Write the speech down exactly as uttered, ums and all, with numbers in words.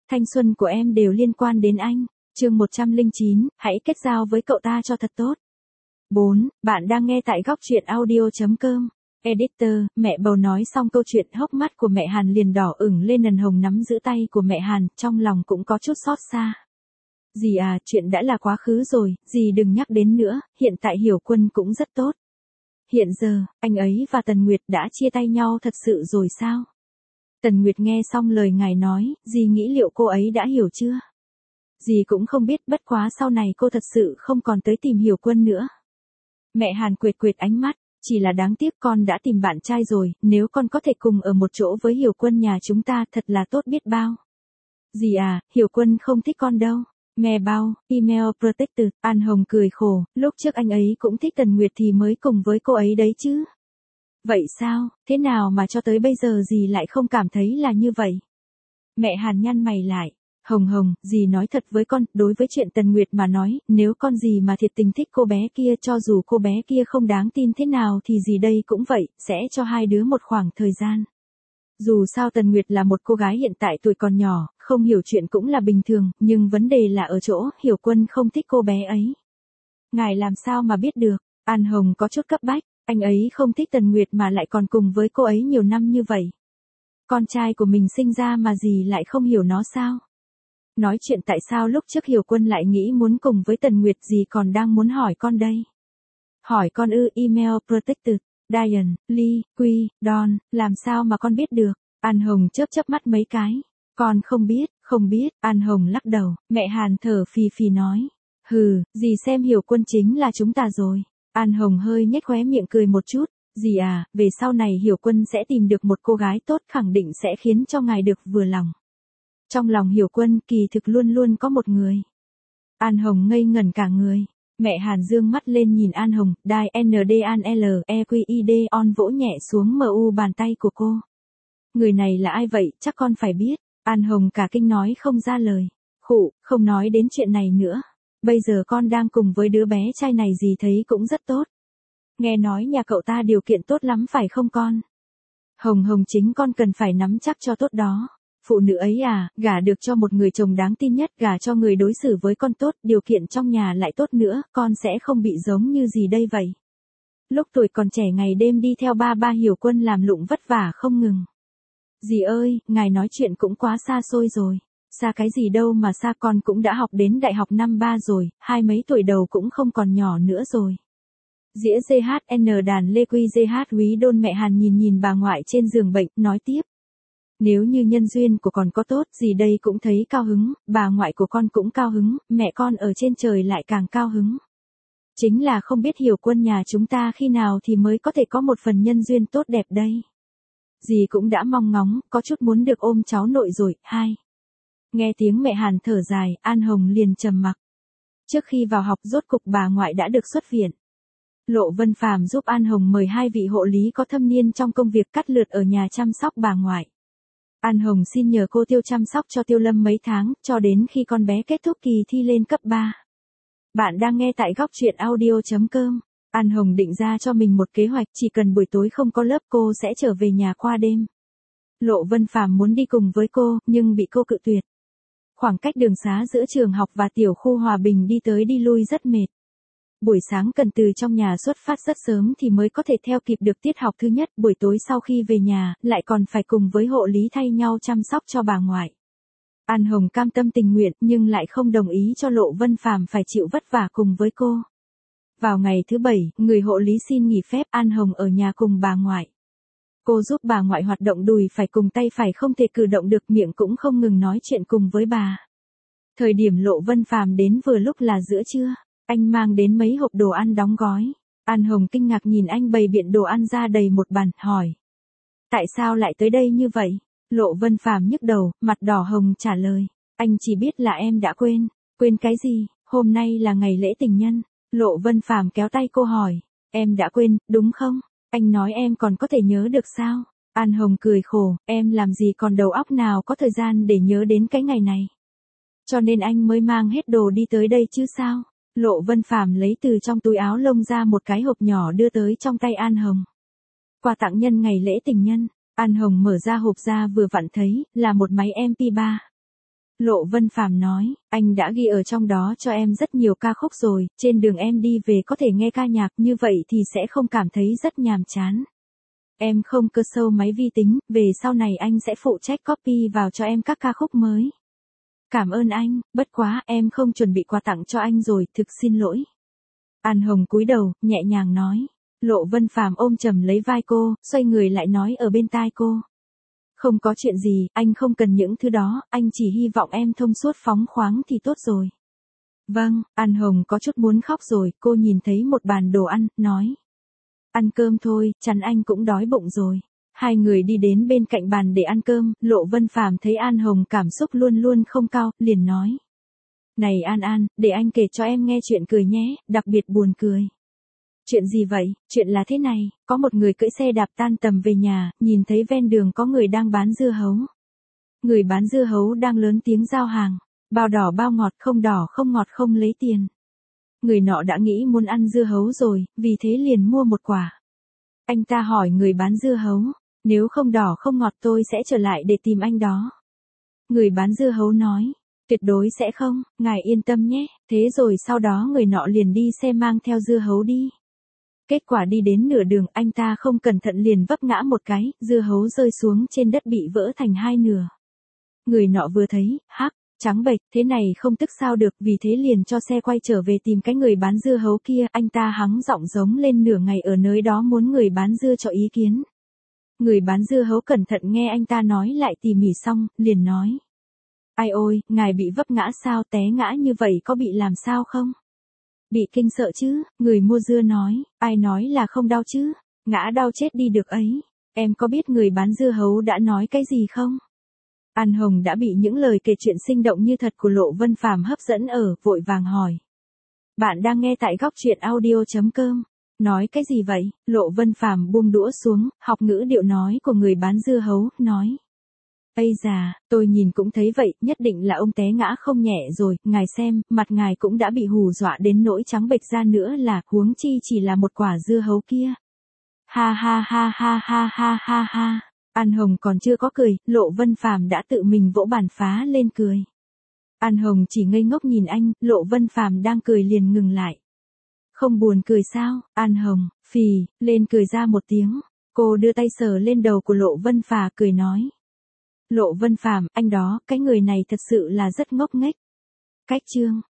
Thanh xuân của em đều liên quan đến anh. Chương một trăm lẻ chín, hãy kết giao với cậu ta cho thật tốt. bốn. Bạn đang nghe tại góc truyện audio chấm com. Editor, mẹ bầu nói xong câu chuyện, hốc mắt của mẹ Hàn liền đỏ ửng lên. Nần Hồng nắm giữ tay của mẹ Hàn, trong lòng cũng có chút xót xa. Dì à, chuyện đã là quá khứ rồi, dì đừng nhắc đến nữa, hiện tại Hiểu Quân cũng rất tốt. Hiện giờ, anh ấy và Tần Nguyệt đã chia tay nhau thật sự rồi sao? Tần Nguyệt nghe xong lời ngài nói, dì nghĩ liệu cô ấy đã hiểu chưa? Dì cũng không biết, bất quá sau này cô thật sự không còn tới tìm Hiểu Quân nữa. Mẹ Hàn quệt quệt ánh mắt, chỉ là đáng tiếc con đã tìm bạn trai rồi, nếu con có thể cùng ở một chỗ với Hiểu Quân nhà chúng ta thật là tốt biết bao. Dì à, Hiểu Quân không thích con đâu. Mẹ bao, email protected, An Hồng cười khổ, lúc trước anh ấy cũng thích Tần Nguyệt thì mới cùng với cô ấy đấy chứ. Vậy sao, thế nào mà cho tới bây giờ dì lại không cảm thấy là như vậy? Mẹ Hàn nhăn mày lại, Hồng Hồng, dì nói thật với con, đối với chuyện Tần Nguyệt mà nói, nếu con dì mà thiệt tình thích cô bé kia, cho dù cô bé kia không đáng tin thế nào thì dì đây cũng vậy, sẽ cho hai đứa một khoảng thời gian. Dù sao Tần Nguyệt là một cô gái hiện tại tuổi còn nhỏ, không hiểu chuyện cũng là bình thường, nhưng vấn đề là ở chỗ, Hiểu Quân không thích cô bé ấy. Ngài làm sao mà biết được? An Hồng có chút cấp bách, anh ấy không thích Tần Nguyệt mà lại còn cùng với cô ấy nhiều năm như vậy. Con trai của mình sinh ra mà dì lại không hiểu nó sao? Nói chuyện tại sao lúc trước Hiểu Quân lại nghĩ muốn cùng với Tần Nguyệt, dì còn đang muốn hỏi con đây. Hỏi con ư? Email protected. Diane, Lee, Quy, Don, làm sao mà con biết được? An Hồng chớp chớp mắt mấy cái. Con không biết, không biết, An Hồng lắc đầu, mẹ Hàn thở phì phì nói. Hừ, dì xem Hiểu Quân chính là chúng ta rồi. An Hồng hơi nhếch khóe miệng cười một chút. Dì à, về sau này Hiểu Quân sẽ tìm được một cô gái tốt, khẳng định sẽ khiến cho ngài được vừa lòng. Trong lòng Hiểu Quân kỳ thực luôn luôn có một người. An Hồng ngây ngẩn cả người. Mẹ Hàn dương mắt lên nhìn An Hồng, Đai N D An L E Q I D on vỗ nhẹ xuống mờ u bàn tay của cô. Người này là ai vậy, chắc con phải biết. An Hồng cả kinh nói không ra lời. Khụ, không nói đến chuyện này nữa. Bây giờ con đang cùng với đứa bé trai này, dì thấy cũng rất tốt. Nghe nói nhà cậu ta điều kiện tốt lắm phải không con? Hồng Hồng, chính con cần phải nắm chắc cho tốt đó. Phụ nữ ấy à, gả được cho một người chồng đáng tin nhất, gả cho người đối xử với con tốt, điều kiện trong nhà lại tốt nữa, con sẽ không bị giống như dì đây vậy. Lúc tuổi còn trẻ ngày đêm đi theo ba ba Hiểu Quân làm lụng vất vả không ngừng. Dì ơi, ngài nói chuyện cũng quá xa xôi rồi. Xa cái gì đâu mà xa, con cũng đã học đến đại học năm ba rồi, hai mấy tuổi đầu cũng không còn nhỏ nữa rồi. Dĩa giê hát en đàn Lê Quy giê hát Quý Đôn. Mẹ Hàn nhìn nhìn bà ngoại trên giường bệnh, nói tiếp. Nếu như nhân duyên của con có tốt, dì đây cũng thấy cao hứng, bà ngoại của con cũng cao hứng, mẹ con ở trên trời lại càng cao hứng. Chính là không biết Hiểu Quân nhà chúng ta khi nào thì mới có thể có một phần nhân duyên tốt đẹp đây. Dì cũng đã mong ngóng, có chút muốn được ôm cháu nội rồi. Hai. Nghe tiếng mẹ Hàn thở dài, An Hồng liền trầm mặc. Trước khi vào học rốt cục bà ngoại đã được xuất viện. Lộ Vân Phàm giúp An Hồng mời hai vị hộ lý có thâm niên trong công việc cắt lượt ở nhà chăm sóc bà ngoại. An Hồng xin nhờ cô Tiêu chăm sóc cho Tiêu Lâm mấy tháng, cho đến khi con bé kết thúc kỳ thi lên cấp ba. Bạn đang nghe tại góc truyện audio chấm com. An Hồng định ra cho mình một kế hoạch, chỉ cần buổi tối không có lớp cô sẽ trở về nhà qua đêm. Lộ Vân Phàm muốn đi cùng với cô, nhưng bị cô cự tuyệt. Khoảng cách đường xá giữa trường học và tiểu khu Hòa Bình đi tới đi lui rất mệt. Buổi sáng cần từ trong nhà xuất phát rất sớm thì mới có thể theo kịp được tiết học thứ nhất, buổi tối sau khi về nhà, lại còn phải cùng với hộ lý thay nhau chăm sóc cho bà ngoại. An Hồng cam tâm tình nguyện nhưng lại không đồng ý cho Lộ Vân Phàm phải chịu vất vả cùng với cô. Vào ngày thứ bảy, người hộ lý xin nghỉ phép, An Hồng ở nhà cùng bà ngoại. Cô giúp bà ngoại hoạt động đùi phải cùng tay phải không thể cử động được, miệng cũng không ngừng nói chuyện cùng với bà. Thời điểm Lộ Vân Phàm đến vừa lúc là giữa trưa. Anh mang đến mấy hộp đồ ăn đóng gói. An Hồng kinh ngạc nhìn anh bày biện đồ ăn ra đầy một bàn, hỏi. Tại sao lại tới đây như vậy? Lộ Vân Phàm nhức đầu, mặt đỏ hồng trả lời. Anh chỉ biết là em đã quên. Quên cái gì? Hôm nay là ngày lễ tình nhân. Lộ Vân Phàm kéo tay cô hỏi. Em đã quên, đúng không? Anh nói em còn có thể nhớ được sao? An Hồng cười khổ, em làm gì còn đầu óc nào có thời gian để nhớ đến cái ngày này. Cho nên anh mới mang hết đồ đi tới đây chứ sao? Lộ Vân Phàm lấy từ trong túi áo lông ra một cái hộp nhỏ đưa tới trong tay An Hồng. Quà tặng nhân ngày lễ tình nhân. An Hồng mở ra hộp ra vừa vặn thấy, là một máy em pê ba. Lộ Vân Phàm nói, anh đã ghi ở trong đó cho em rất nhiều ca khúc rồi, trên đường em đi về có thể nghe ca nhạc, như vậy thì sẽ không cảm thấy rất nhàm chán. Em không cơ sâu máy vi tính, về sau này anh sẽ phụ trách copy vào cho em các ca khúc mới. Cảm ơn anh, bất quá em không chuẩn bị quà tặng cho anh rồi, thực xin lỗi. An Hồng cúi đầu, nhẹ nhàng nói. Lộ Vân Phàm ôm chầm lấy vai cô, xoay người lại nói ở bên tai cô. Không có chuyện gì, anh không cần những thứ đó, anh chỉ hy vọng em thông suốt phóng khoáng thì tốt rồi. Vâng, An Hồng có chút muốn khóc rồi, cô nhìn thấy một bàn đồ ăn, nói. Ăn cơm thôi, chắn anh cũng đói bụng rồi. Hai người đi đến bên cạnh bàn để ăn cơm, Lộ Vân Phàm thấy An Hồng cảm xúc luôn luôn không cao, liền nói. Này An An, để anh kể cho em nghe chuyện cười nhé, đặc biệt buồn cười. Chuyện gì vậy? Chuyện là thế này, có một người cưỡi xe đạp tan tầm về nhà, nhìn thấy ven đường có người đang bán dưa hấu. Người bán dưa hấu đang lớn tiếng giao hàng, bao đỏ bao ngọt, không đỏ không ngọt không lấy tiền. Người nọ đã nghĩ muốn ăn dưa hấu rồi, vì thế liền mua một quả. Anh ta hỏi người bán dưa hấu, nếu không đỏ không ngọt tôi sẽ trở lại để tìm anh đó. Người bán dưa hấu nói, tuyệt đối sẽ không, ngài yên tâm nhé, thế rồi sau đó người nọ liền đi xe mang theo dưa hấu đi. Kết quả đi đến nửa đường anh ta không cẩn thận liền vấp ngã một cái, dưa hấu rơi xuống trên đất bị vỡ thành hai nửa. Người nọ vừa thấy, hắc, trắng bệch, thế này không tức sao được, vì thế liền cho xe quay trở về tìm cái người bán dưa hấu kia, anh ta hắng giọng giống lên nửa ngày ở nơi đó muốn người bán dưa cho ý kiến. Người bán dưa hấu cẩn thận nghe anh ta nói lại tỉ mỉ xong, liền nói. Ai ôi, ngài bị vấp ngã sao, té ngã như vậy có bị làm sao không? Bị kinh sợ chứ, người mua dưa nói, ai nói là không đau chứ, ngã đau chết đi được ấy. Em có biết người bán dưa hấu đã nói cái gì không? An Hồng đã bị những lời kể chuyện sinh động như thật của Lộ Vân Phàm hấp dẫn ở, vội vàng hỏi. Bạn đang nghe tại góc truyện audio chấm com. Nói cái gì vậy? Lộ Vân Phàm buông đũa xuống, học ngữ điệu nói của người bán dưa hấu, nói. Ây già, tôi nhìn cũng thấy vậy, nhất định là ông té ngã không nhẹ rồi, ngài xem, mặt ngài cũng đã bị hù dọa đến nỗi trắng bệch ra nữa là, huống chi chỉ là một quả dưa hấu kia. Ha ha ha ha ha ha ha ha. An Hồng còn chưa có cười, Lộ Vân Phàm đã tự mình vỗ bàn phá lên cười. An Hồng chỉ ngây ngốc nhìn anh, Lộ Vân Phàm đang cười liền ngừng lại. Không buồn cười sao? An Hồng, phì, lên cười ra một tiếng. Cô đưa tay sờ lên đầu của Lộ Vân Phàm cười nói. Lộ Vân Phàm, anh đó, cái người này thật sự là rất ngốc nghếch. Cách chương.